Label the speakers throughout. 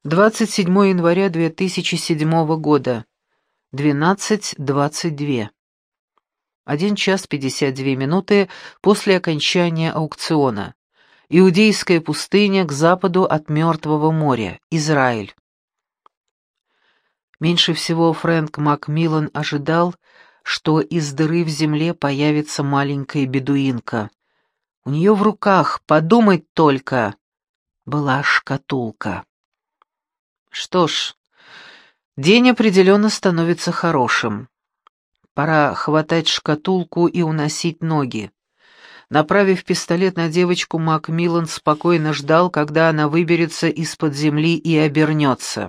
Speaker 1: 27 января 2007 года, 12:22. 1 час 52 минуты после окончания аукциона. Иудейская пустыня к западу от Мертвого моря, Израиль. Меньше всего Фрэнк Макмиллан ожидал, что из дыры в земле появится маленькая бедуинка. У нее в руках, подумать только, была шкатулка. Что ж, день определенно становится хорошим. Пора хватать шкатулку и уносить ноги. Направив пистолет на девочку, Макмиллан спокойно ждал, когда она выберется из-под земли и обернется.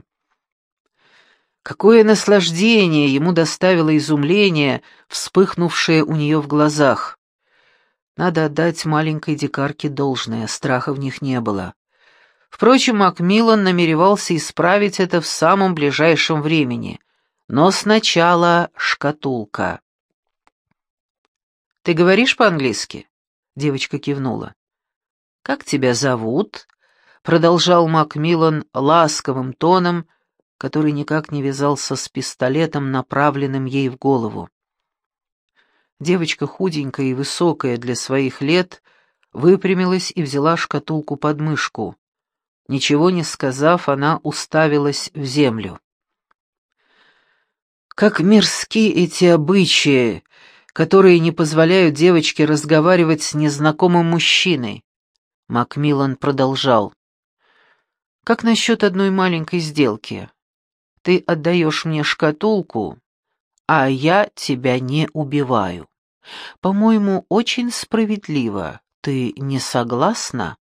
Speaker 1: Какое наслаждение ему доставило изумление, вспыхнувшее у нее в глазах. Надо отдать маленькой дикарке должное, страха в них не было. Впрочем, Макмиллан намеревался исправить это в самом ближайшем времени. Но сначала шкатулка. «Ты говоришь по-английски?» Девочка кивнула. «Как тебя зовут?» Продолжал Макмиллан ласковым тоном, который никак не вязался с пистолетом, направленным ей в голову. Девочка, худенькая и высокая для своих лет, выпрямилась и взяла шкатулку под мышку. Ничего не сказав, она уставилась в землю. Как мерзки эти обычаи, которые не позволяют девочке разговаривать с незнакомым мужчиной. Макмиллан продолжал. Как насчет одной маленькой сделки? Ты отдаешь мне шкатулку, а я тебя не убиваю. По-моему, очень справедливо. Ты не согласна?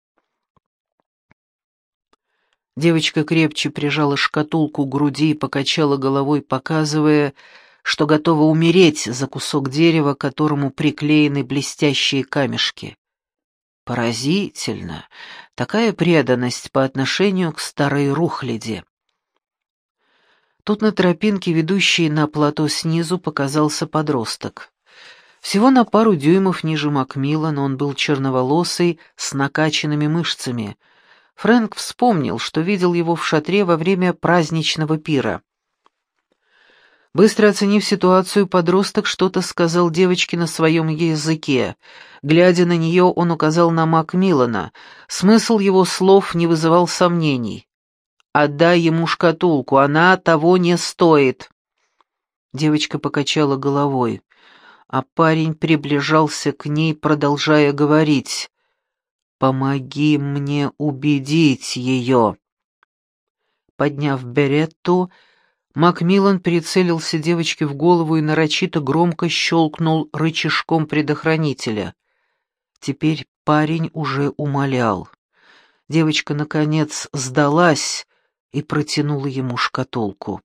Speaker 1: Девочка крепче прижала шкатулку к груди и покачала головой, показывая, что готова умереть за кусок дерева, к которому приклеены блестящие камешки. Поразительно, такая преданность по отношению к старой рухляди. Тут на тропинке, ведущей на плато снизу, показался подросток. Всего на пару дюймов ниже Макмиллана, он был черноволосый, с накачанными мышцами. Фрэнк вспомнил, что видел его в шатре во время праздничного пира. Быстро оценив ситуацию, подросток что-то сказал девочке на своем языке. Глядя на нее, он указал на Макмиллана. Смысл его слов не вызывал сомнений. «Отдай ему шкатулку, она того не стоит». Девочка покачала головой, а парень приближался к ней, продолжая говорить. «Помоги мне убедить ее». Подняв беретту, Макмиллан прицелился девочке в голову и нарочито громко щелкнул рычажком предохранителя. Теперь парень уже умолял. Девочка, наконец, сдалась и протянула ему шкатулку.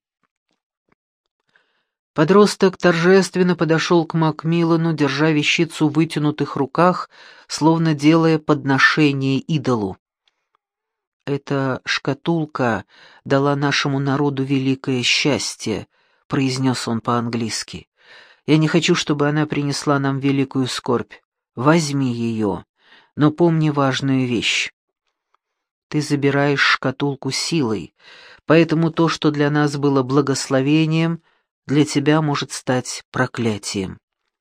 Speaker 1: Подросток торжественно подошел к Макмиллану, держа вещицу в вытянутых руках, словно делая подношение идолу. «Эта шкатулка дала нашему народу великое счастье», — произнес он по-английски. «Я не хочу, чтобы она принесла нам великую скорбь. Возьми ее, но помни важную вещь. Ты забираешь шкатулку силой, поэтому то, что для нас было благословением, для тебя может стать проклятием».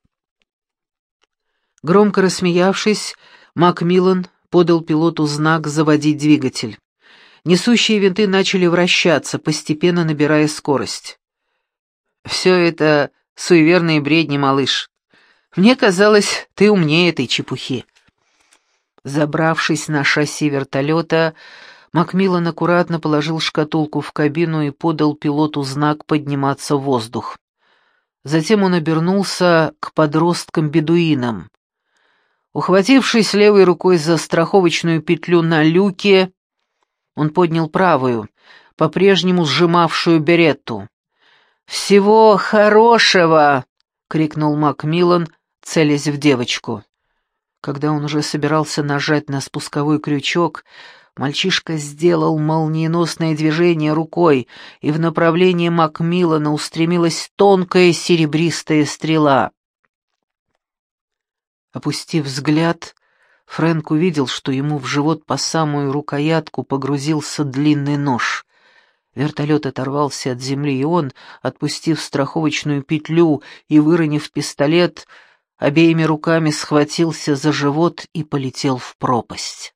Speaker 1: Громко рассмеявшись, Макмиллан подал пилоту знак «Заводить двигатель». Несущие винты начали вращаться, постепенно набирая скорость. «Все это суеверные бредни, малыш. Мне казалось, ты умнее этой чепухи». Забравшись на шасси вертолета, Макмиллан аккуратно положил шкатулку в кабину и подал пилоту знак подниматься в воздух. Затем он обернулся к подросткам-бедуинам. Ухватившись левой рукой за страховочную петлю на люке, он поднял правую, по-прежнему сжимавшую беретту. «Всего хорошего!» — крикнул Макмиллан, целясь в девочку. Когда он уже собирался нажать на спусковой крючок, мальчишка сделал молниеносное движение рукой, и в направлении Макмиллана устремилась тонкая серебристая стрела. Опустив взгляд, Фрэнк увидел, что ему в живот по самую рукоятку погрузился длинный нож. Вертолет оторвался от земли, и он, отпустив страховочную петлю и выронив пистолет, обеими руками схватился за живот и полетел в пропасть.